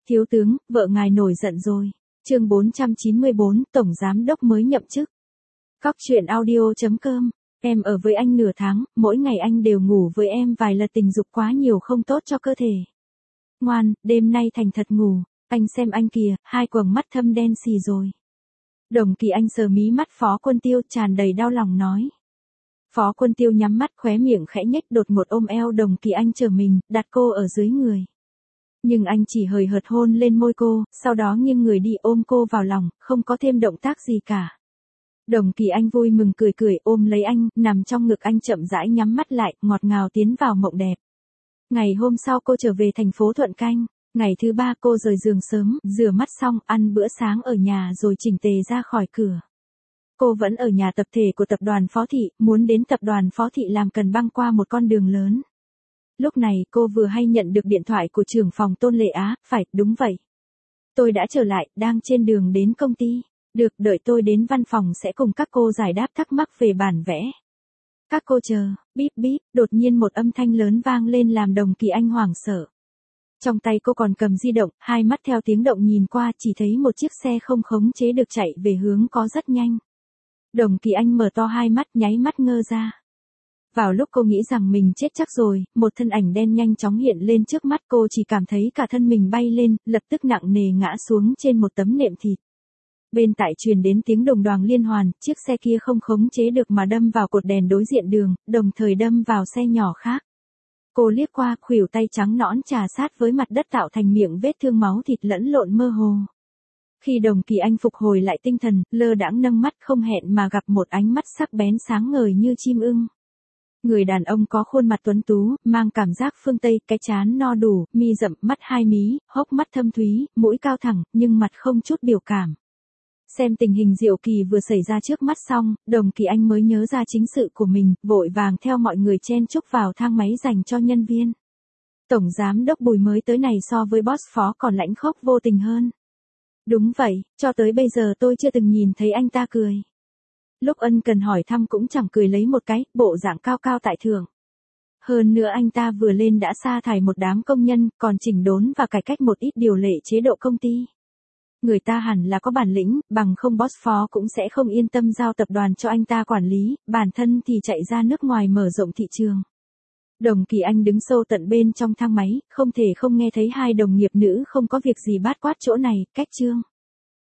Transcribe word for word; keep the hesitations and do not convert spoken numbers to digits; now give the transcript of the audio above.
Thiếu tướng, vợ ngài nổi giận rồi. Chương bốn trăm chín mươi bốn, Tổng Giám đốc mới nhậm chức. Cóc truyện audio chấm com. Em ở với anh nửa tháng, mỗi ngày anh đều ngủ với em vài lần, tình dục quá nhiều không tốt cho cơ thể. Ngoan, đêm nay thành thật ngủ, anh xem anh kìa, hai quầng mắt thâm đen xì rồi. Đồng Kỳ Anh sờ mí mắt Phó Quân Tiêu, tràn đầy đau lòng nói. Phó Quân Tiêu nhắm mắt, khóe miệng khẽ nhếch, đột ngột ôm eo Đồng Kỳ Anh trở mình, đặt cô ở dưới người. Nhưng anh chỉ hời hợt hôn lên môi cô, sau đó nghiêng người đi ôm cô vào lòng, không có thêm động tác gì cả. Đồng Kỳ Anh vui mừng cười cười ôm lấy anh, nằm trong ngực anh chậm rãi nhắm mắt lại, ngọt ngào tiến vào mộng đẹp. Ngày hôm sau cô trở về thành phố Thuận Canh. Ngày thứ ba cô rời giường sớm, rửa mắt xong, ăn bữa sáng ở nhà rồi chỉnh tề ra khỏi cửa. Cô vẫn ở nhà tập thể của tập đoàn Phó Thị, muốn đến tập đoàn Phó Thị làm cần băng qua một con đường lớn. Lúc này cô vừa hay nhận được điện thoại của trưởng phòng Tôn Lệ Á, phải, đúng vậy. Tôi đã trở lại, đang trên đường đến công ty. Được, đợi tôi đến văn phòng sẽ cùng các cô giải đáp thắc mắc về bản vẽ. Các cô chờ, bíp bíp, đột nhiên một âm thanh lớn vang lên làm Đồng Kỳ Anh hoảng sợ. Trong tay cô còn cầm di động, hai mắt theo tiếng động nhìn qua chỉ thấy một chiếc xe không khống chế được chạy về hướng có rất nhanh. Đồng Kỳ Anh mở to hai mắt nháy mắt ngơ ra. Vào lúc cô nghĩ rằng mình chết chắc rồi, một thân ảnh đen nhanh chóng hiện lên trước mắt cô, chỉ cảm thấy cả thân mình bay lên, lập tức nặng nề ngã xuống trên một tấm nệm thịt. Bên tai truyền đến tiếng đồng đoàng liên hoàn, chiếc xe kia không khống chế được mà đâm vào cột đèn đối diện đường, đồng thời đâm vào xe nhỏ khác. Cô liếc qua, khuỷu tay trắng nõn chà sát với mặt đất tạo thành miệng vết thương máu thịt lẫn lộn mơ hồ. Khi Đồng Kỳ Anh phục hồi lại tinh thần, lơ đãng nâng mắt không hẹn mà gặp một ánh mắt sắc bén sáng ngời như chim ưng. Người đàn ông có khuôn mặt tuấn tú, mang cảm giác phương Tây, cái trán no đủ, mi rậm, mắt hai mí, hốc mắt thâm thúy, mũi cao thẳng, nhưng mặt không chút biểu cảm. Xem tình hình diệu kỳ vừa xảy ra trước mắt xong, Đồng Kỳ Anh mới nhớ ra chính sự của mình, vội vàng theo mọi người chen chúc vào thang máy dành cho nhân viên. Tổng Giám đốc Bùi mới tới này so với boss Phó còn lãnh khốc vô tình hơn. Đúng vậy, cho tới bây giờ tôi chưa từng nhìn thấy anh ta cười. Lúc ân cần hỏi thăm cũng chẳng cười lấy một cái, bộ dạng cao cao tại thượng. Hơn nữa anh ta vừa lên đã sa thải một đám công nhân, còn chỉnh đốn và cải cách một ít điều lệ chế độ công ty. Người ta hẳn là có bản lĩnh, bằng không boss Phó cũng sẽ không yên tâm giao tập đoàn cho anh ta quản lý, bản thân thì chạy ra nước ngoài mở rộng thị trường. Đồng Kỳ Anh đứng sâu tận bên trong thang máy, không thể không nghe thấy hai đồng nghiệp nữ không có việc gì bát quát chỗ này, cách Trương.